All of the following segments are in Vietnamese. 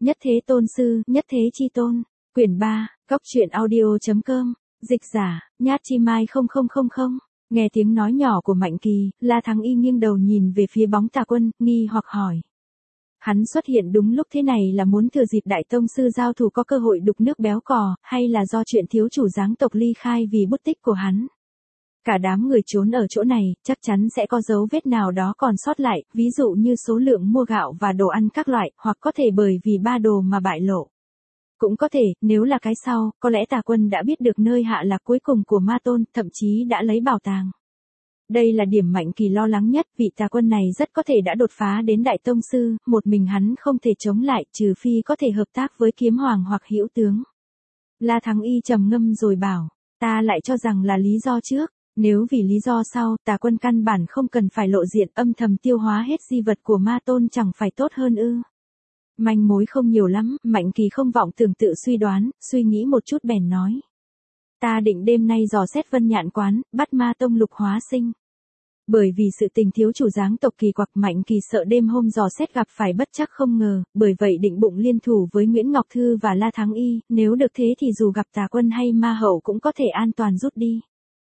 Nhất thế tôn sư, nhất thế chi tôn. Quyển 3, Cốc truyện audio.com. Dịch giả, Nhát Chi Mai 0000. Nghe tiếng nói nhỏ của Mạnh Kỳ, La Thắng Y nghiêng đầu nhìn về phía bóng Tà Quân, nghi hoặc hỏi. Hắn xuất hiện đúng lúc thế này là muốn thừa dịp đại tông sư giao thủ có cơ hội đục nước béo cò, hay là do chuyện thiếu chủ giáng tộc ly khai vì bút tích của hắn? Cả đám người trốn ở chỗ này, chắc chắn sẽ có dấu vết nào đó còn sót lại, ví dụ như số lượng mua gạo và đồ ăn các loại, hoặc có thể bởi vì ba đồ mà bại lộ. Cũng có thể, nếu là cái sau, có lẽ Tà Quân đã biết được nơi hạ lạc cuối cùng của Ma Tôn, thậm chí đã lấy bảo tàng. Đây là điểm Mạnh Kỳ lo lắng nhất, vị Tà Quân này rất có thể đã đột phá đến đại tông sư, một mình hắn không thể chống lại, trừ phi có thể hợp tác với Kiếm Hoàng hoặc Hữu Tướng. La Thắng Y trầm ngâm rồi bảo, ta lại cho rằng là lý do trước. Nếu vì lý do sau, Tà Quân căn bản không cần phải lộ diện, âm thầm tiêu hóa hết di vật của Ma Tôn chẳng phải tốt hơn ư? Manh mối không nhiều lắm, Mạnh Kỳ không vọng tưởng tự suy đoán, suy nghĩ một chút bèn nói. Ta định đêm nay dò xét Vân Nhạn Quán, bắt Ma Tông Lục Hóa Sinh. Bởi vì sự tình thiếu chủ giáng tộc kỳ quặc, Mạnh Kỳ sợ đêm hôm dò xét gặp phải bất trắc không ngờ, bởi vậy định bụng liên thủ với Nguyễn Ngọc Thư và La Thắng Y, nếu được thế thì dù gặp Tà Quân hay Ma Hậu cũng có thể an toàn rút đi.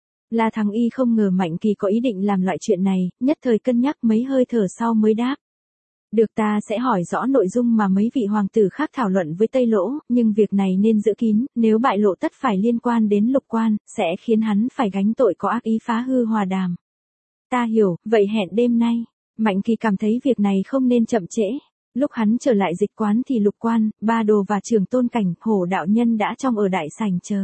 La Thắng Y không ngờ Mạnh Kỳ có ý định làm loại chuyện này, nhất thời cân nhắc mấy hơi thở sau mới đáp. Được, ta sẽ hỏi rõ nội dung mà mấy vị hoàng tử khác thảo luận với Tây Lỗ, nhưng việc này nên giữ kín, nếu bại lộ tất phải liên quan đến Lục Quan, sẽ khiến hắn phải gánh tội có ác ý phá hư hòa đàm. Ta hiểu, vậy hẹn đêm nay. Mạnh Kỳ cảm thấy việc này không nên chậm trễ. Lúc hắn trở lại dịch quán thì Lục Quan, Ba Đồ và Trưởng Tôn Cảnh, Hổ đạo nhân đã trong ở đại sảnh chờ.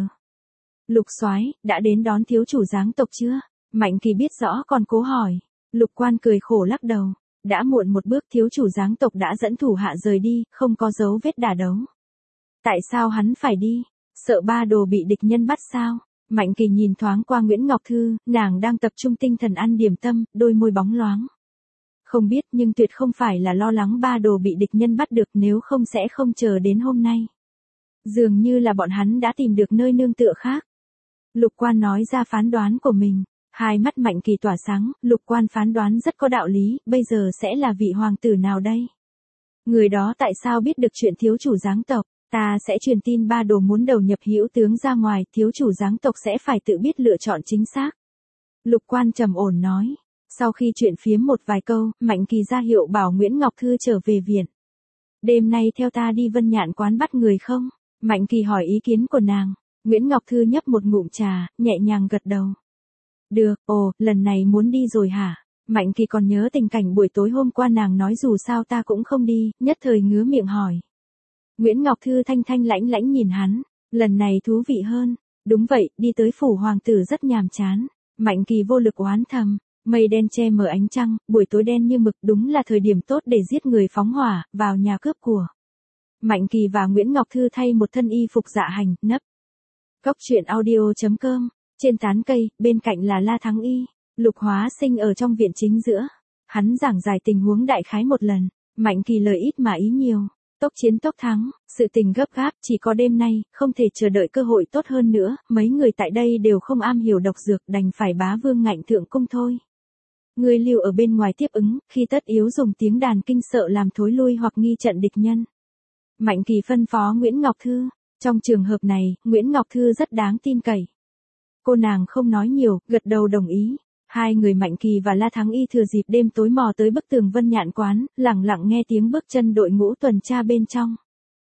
Lục soái, đã đến đón thiếu chủ giáng tộc chưa? Mạnh Kỳ biết rõ còn cố hỏi. Lục Quan cười khổ lắc đầu. Đã muộn một bước, thiếu chủ giáng tộc đã dẫn thủ hạ rời đi, không có dấu vết đả đấu. Tại sao hắn phải đi? Sợ Ba Đồ bị địch nhân bắt sao? Mạnh Kỳ nhìn thoáng qua Nguyễn Ngọc Thư, nàng đang tập trung tinh thần ăn điểm tâm, đôi môi bóng loáng. Không biết, nhưng tuyệt không phải là lo lắng Ba Đồ bị địch nhân bắt được, nếu không sẽ không chờ đến hôm nay. Dường như là bọn hắn đã tìm được nơi nương tựa khác. Lục Quan nói ra phán đoán của mình. Hai mắt Mạnh Kỳ tỏa sáng, Lục Quan phán đoán rất có đạo lý, bây giờ sẽ là vị hoàng tử nào đây? Người đó tại sao biết được chuyện thiếu chủ giáng tộc? Ta sẽ truyền tin Ba Đồ muốn đầu nhập Hữu Tướng ra ngoài, thiếu chủ giáng tộc sẽ phải tự biết lựa chọn chính xác. Lục Quan trầm ổn nói. Sau khi chuyện phiếm một vài câu, Mạnh Kỳ ra hiệu bảo Nguyễn Ngọc Thư trở về viện. Đêm nay theo ta đi Vân Nhạn Quán bắt người không? Mạnh Kỳ hỏi ý kiến của nàng. Nguyễn Ngọc Thư nhấp một ngụm trà, nhẹ nhàng gật đầu. Được, lần này muốn đi rồi hả? Mạnh Kỳ còn nhớ tình cảnh buổi tối hôm qua nàng nói dù sao ta cũng không đi, nhất thời ngứa miệng hỏi. Nguyễn Ngọc Thư thanh thanh lãnh lãnh nhìn hắn, lần này thú vị hơn. Đúng vậy, đi tới phủ hoàng tử rất nhàm chán. Mạnh Kỳ vô lực oán thầm, mây đen che mờ ánh trăng, buổi tối đen như mực, đúng là thời điểm tốt để giết người phóng hỏa, vào nhà cướp của. Mạnh Kỳ và Nguyễn Ngọc Thư thay một thân y phục dạ hành, nấp. Cốc truyện audio.com. Trên tán cây, bên cạnh là La Thắng Y, Lục Hóa Sinh ở trong viện chính giữa. Hắn giảng giải tình huống đại khái một lần, Mạnh Kỳ lời ít mà ý nhiều. Tốc chiến tốc thắng, sự tình gấp gáp, chỉ có đêm nay, không thể chờ đợi cơ hội tốt hơn nữa, mấy người tại đây đều không am hiểu độc dược, đành phải bá vương ngạnh thượng cung thôi. Người lưu ở bên ngoài tiếp ứng, khi tất yếu dùng tiếng đàn kinh sợ làm thối lui hoặc nghi trận địch nhân. Mạnh Kỳ phân phó Nguyễn Ngọc Thư, trong trường hợp này, Nguyễn Ngọc Thư rất đáng tin cậy. Cô nàng không nói nhiều, gật đầu đồng ý. Hai người Mạnh Kỳ và La Thắng Y thừa dịp đêm tối mò tới bức tường Vân Nhạn Quán, lặng lặng nghe tiếng bước chân đội ngũ tuần tra bên trong.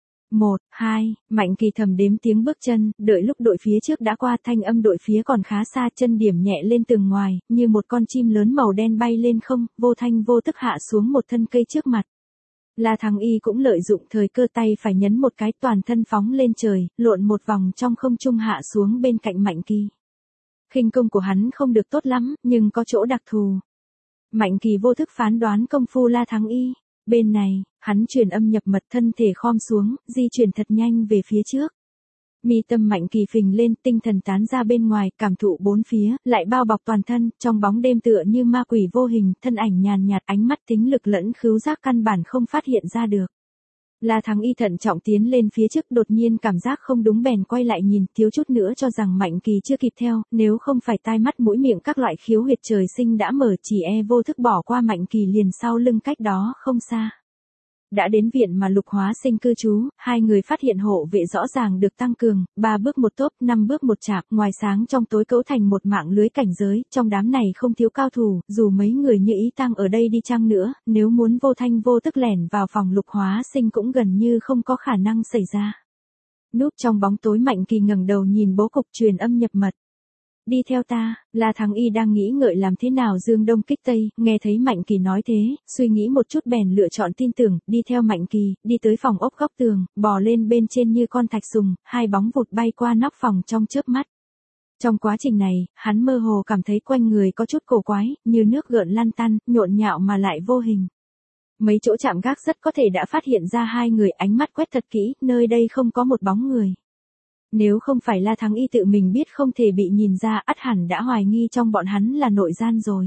1, 2, Mạnh Kỳ thầm đếm tiếng bước chân, đợi lúc đội phía trước đã qua, thanh âm đội phía còn khá xa, chân điểm nhẹ lên tường ngoài, như một con chim lớn màu đen bay lên không, vô thanh vô tức hạ xuống một thân cây trước mặt. La Thắng Y cũng lợi dụng thời cơ, tay phải nhấn một cái, toàn thân phóng lên trời, lộn một vòng trong không trung hạ xuống bên cạnh Mạnh Kỳ. Khinh công của hắn không được tốt lắm, nhưng có chỗ đặc thù. Mạnh Kỳ vô thức phán đoán công phu La Thắng Y. Bên này, hắn truyền âm nhập mật, thân thể khom xuống, di chuyển thật nhanh về phía trước. Mi tâm Mạnh Kỳ phình lên, tinh thần tán ra bên ngoài, cảm thụ bốn phía, lại bao bọc toàn thân, trong bóng đêm tựa như ma quỷ vô hình, thân ảnh nhàn nhạt, ánh mắt tính lực lẫn khứu giác căn bản không phát hiện ra được. La Thắng Y thận trọng tiến lên phía trước, đột nhiên cảm giác không đúng bèn quay lại nhìn, thiếu chút nữa cho rằng Mạnh Kỳ chưa kịp theo, nếu không phải tai mắt mũi miệng các loại khiếu huyệt trời sinh đã mở, chỉ vô thức bỏ qua Mạnh Kỳ liền sau lưng cách đó không xa. đã đến viện mà Lục Hóa Sinh cư trú, hai người phát hiện hộ vệ rõ ràng được tăng cường, 3 bước một tốp, 5 bước một chạp, ngoài sáng trong tối cấu thành một mạng lưới cảnh giới, trong đám này không thiếu cao thủ, dù mấy người như Ý Tăng ở đây đi chăng nữa, nếu muốn vô thanh vô tức lẻn vào phòng Lục Hóa Sinh cũng gần như không có khả năng xảy ra. Núp trong bóng tối Mạnh Kỳ ngẩng đầu nhìn bố cục truyền âm nhập mật. Đi theo ta, La Thắng Y đang nghĩ ngợi làm thế nào dương đông kích tây, nghe thấy Mạnh Kỳ nói thế, suy nghĩ một chút bèn lựa chọn tin tưởng, đi theo Mạnh Kỳ, đi tới phòng ốc góc tường, bò lên bên trên như con thạch sùng, hai bóng vụt bay qua nóc phòng trong chớp mắt. Trong quá trình này, hắn mơ hồ cảm thấy quanh người có chút cổ quái, như nước gợn lăn tăn, nhộn nhạo mà lại vô hình. Mấy chỗ chạm gác rất có thể đã phát hiện ra hai người, ánh mắt quét thật kỹ, nơi đây không có một bóng người. Nếu không phải La Thắng Y tự mình biết không thể bị nhìn ra, ắt hẳn đã hoài nghi trong bọn hắn là nội gian rồi.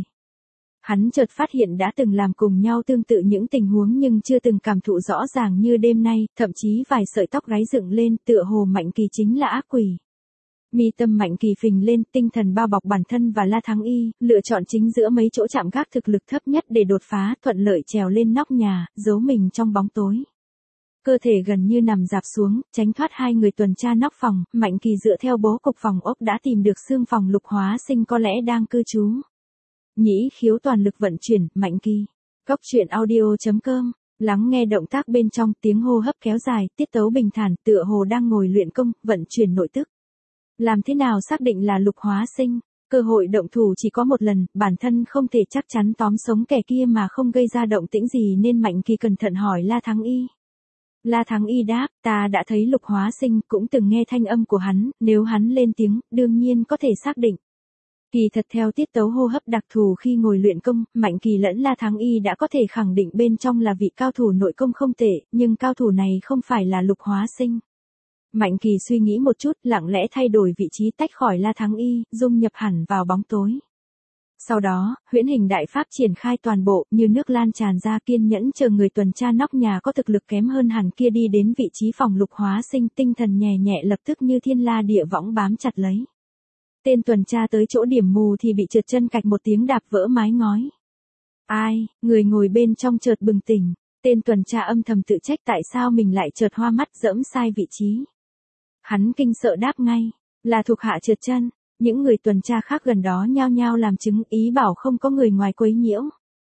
Hắn chợt phát hiện đã từng làm cùng nhau tương tự những tình huống nhưng chưa từng cảm thụ rõ ràng như đêm nay, thậm chí vài sợi tóc gáy dựng lên, tựa hồ Mạnh Kỳ chính là ác quỷ. Mi tâm Mạnh Kỳ phình lên, tinh thần bao bọc bản thân và La Thắng Y, lựa chọn chính giữa mấy chỗ chạm gác thực lực thấp nhất để đột phá, thuận lợi trèo lên nóc nhà, giấu mình trong bóng tối. Cơ thể gần như nằm dạp xuống, tránh thoát hai người tuần tra nóc phòng, Mạnh Kỳ dựa theo bố cục phòng ốc đã tìm được xương phòng Lục Hóa Sinh có lẽ đang cư trú. Nhĩ khiếu toàn lực vận chuyển, Mạnh Kỳ. Cốc truyện audio.com, lắng nghe động tác bên trong, tiếng hô hấp kéo dài, tiết tấu bình thản, tựa hồ đang ngồi luyện công, vận chuyển nội tức. Làm thế nào xác định là Lục Hóa Sinh? Cơ hội động thủ chỉ có một lần, bản thân không thể chắc chắn tóm sống kẻ kia mà không gây ra động tĩnh gì nên Mạnh Kỳ cẩn thận hỏi La Thắng Y. La Thắng Y đáp, ta đã thấy Lục Hóa Sinh, cũng từng nghe thanh âm của hắn, nếu hắn lên tiếng, đương nhiên có thể xác định. Kỳ thật theo tiết tấu hô hấp đặc thù khi ngồi luyện công, Mạnh Kỳ lẫn La Thắng Y đã có thể khẳng định bên trong là vị cao thủ nội công không tệ, nhưng cao thủ này không phải là Lục Hóa Sinh. Mạnh Kỳ suy nghĩ một chút, lặng lẽ thay đổi vị trí tách khỏi La Thắng Y, dung nhập hẳn vào bóng tối. Sau đó, huyễn hình đại pháp triển khai toàn bộ, như nước lan tràn ra, kiên nhẫn chờ người tuần tra nóc nhà có thực lực kém hơn hẳn kia đi đến vị trí phòng Lục Hóa Sinh, tinh thần nhẹ nhẹ lập tức như thiên la địa võng bám chặt lấy. Tên tuần tra tới chỗ điểm mù thì bị trượt chân cạch một tiếng đạp vỡ mái ngói. Ai, người ngồi bên trong chợt bừng tỉnh, tên tuần tra âm thầm tự trách tại sao mình lại chợt hoa mắt dẫm sai vị trí. Hắn kinh sợ đáp ngay, là thuộc hạ trượt chân. Những người tuần tra khác gần đó nhao nhao làm chứng, ý bảo không có người ngoài quấy nhiễu.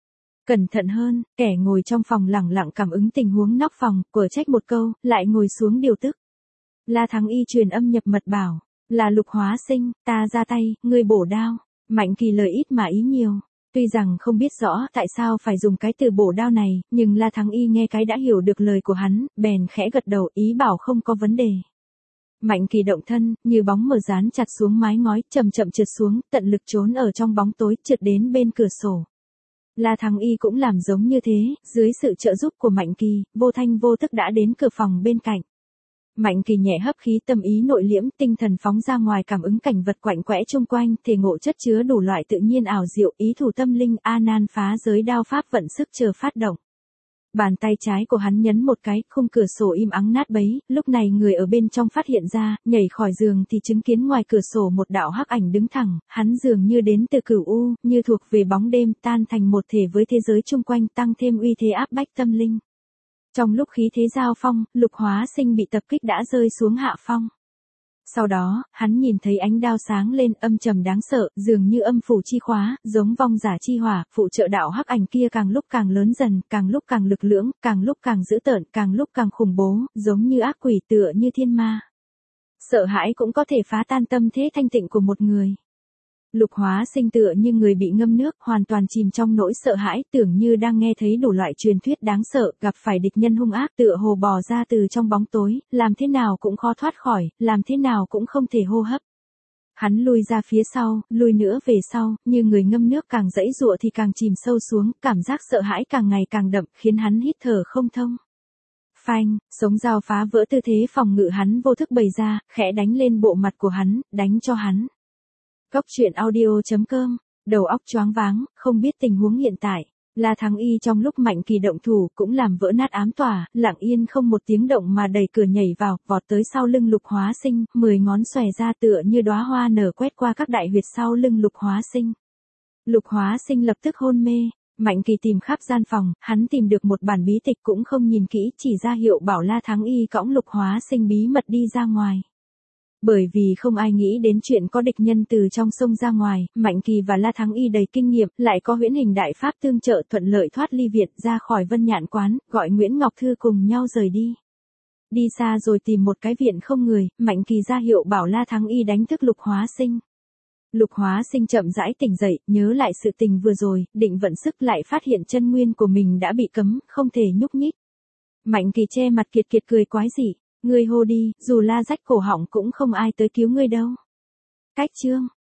Cẩn thận hơn, kẻ ngồi trong phòng lẳng lặng cảm ứng tình huống nóc phòng, quở trách một câu, lại ngồi xuống điều tức. La Thắng Y truyền âm nhập mật bảo, là Lục Hóa Sinh, ta ra tay, ngươi bổ đao. Mạnh Kỳ lời ít mà ý nhiều. Tuy rằng không biết rõ tại sao phải dùng cái từ bổ đao này, nhưng La Thắng Y nghe cái đã hiểu được lời của hắn, bèn khẽ gật đầu ý bảo không có vấn đề. Mạnh Kỳ động thân, như bóng mờ dán chặt xuống mái ngói, chậm chậm trượt xuống, tận lực trốn ở trong bóng tối, trượt đến bên cửa sổ. La Thắng Y cũng làm giống như thế, dưới sự trợ giúp của Mạnh Kỳ, vô thanh vô tức đã đến cửa phòng bên cạnh. Mạnh Kỳ nhẹ hấp khí, tâm ý nội liễm, tinh thần phóng ra ngoài cảm ứng cảnh vật quạnh quẽ chung quanh, thể ngộ chất chứa đủ loại tự nhiên ảo diệu, ý thủ tâm linh, A Nan phá giới đao pháp vận sức chờ phát động. Bàn tay trái của hắn nhấn một cái, khung cửa sổ im ắng nát bấy, lúc này người ở bên trong phát hiện ra, nhảy khỏi giường thì chứng kiến ngoài cửa sổ một đạo hắc ảnh đứng thẳng, hắn dường như đến từ cửu u, như thuộc về bóng đêm, tan thành một thể với thế giới chung quanh, tăng thêm uy thế áp bách tâm linh. Trong lúc khí thế giao phong, Lục Hóa Sinh bị tập kích đã rơi xuống hạ phong. Sau đó, hắn nhìn thấy ánh đao sáng lên, âm trầm đáng sợ, dường như âm phủ chi khóa, giống vong giả chi hỏa, phụ trợ đạo hắc ảnh kia càng lúc càng lớn dần, càng lúc càng lực lưỡng, càng lúc càng dữ tợn, càng lúc càng khủng bố, giống như ác quỷ, tựa như thiên ma. Sợ hãi cũng có thể phá tan tâm thế thanh tịnh của một người. Lục Hóa Sinh tựa như người bị ngâm nước, hoàn toàn chìm trong nỗi sợ hãi, tưởng như đang nghe thấy đủ loại truyền thuyết đáng sợ, gặp phải địch nhân hung ác, tựa hồ bò ra từ trong bóng tối, làm thế nào cũng khó thoát khỏi, làm thế nào cũng không thể hô hấp. Hắn lui ra phía sau, lui nữa về sau, như người ngâm nước, càng giãy giụa thì càng chìm sâu xuống, cảm giác sợ hãi càng ngày càng đậm, khiến hắn hít thở không thông. Phanh, sống dao phá vỡ tư thế phòng ngự hắn vô thức bày ra, khẽ đánh lên bộ mặt của hắn, đánh cho hắn. Cốc truyện audio.com, đầu óc choáng váng, không biết tình huống hiện tại. La Thắng Y trong lúc Mạnh Kỳ động thủ cũng làm vỡ nát ám tỏa, lặng yên không một tiếng động mà đẩy cửa nhảy vào, vọt tới sau lưng Lục Hóa Sinh, 10 ngón xòe ra tựa như đóa hoa nở quét qua các đại huyệt sau lưng Lục Hóa Sinh. Lục Hóa Sinh lập tức hôn mê. Mạnh Kỳ tìm khắp gian phòng, hắn tìm được một bản bí tịch cũng không nhìn kỹ, chỉ ra hiệu bảo La Thắng Y cõng Lục Hóa Sinh bí mật đi ra ngoài. Bởi vì không ai nghĩ đến chuyện có địch nhân từ trong sông ra ngoài, Mạnh Kỳ và La Thắng Y đầy kinh nghiệm, lại có huyễn hình đại pháp tương trợ, thuận lợi thoát ly Việt ra khỏi Vân Nhạn quán, gọi Nguyễn Ngọc Thư cùng nhau rời đi. Đi xa rồi tìm một cái viện không người, Mạnh Kỳ ra hiệu bảo La Thắng Y đánh thức Lục Hóa Sinh. Lục Hóa Sinh chậm rãi tỉnh dậy, nhớ lại sự tình vừa rồi, định vận sức lại phát hiện chân nguyên của mình đã bị cấm, không thể nhúc nhích. Mạnh Kỳ che mặt kiệt kiệt cười quái dị, ngươi hô đi, dù la rách cổ họng cũng không ai tới cứu ngươi đâu. Cách chương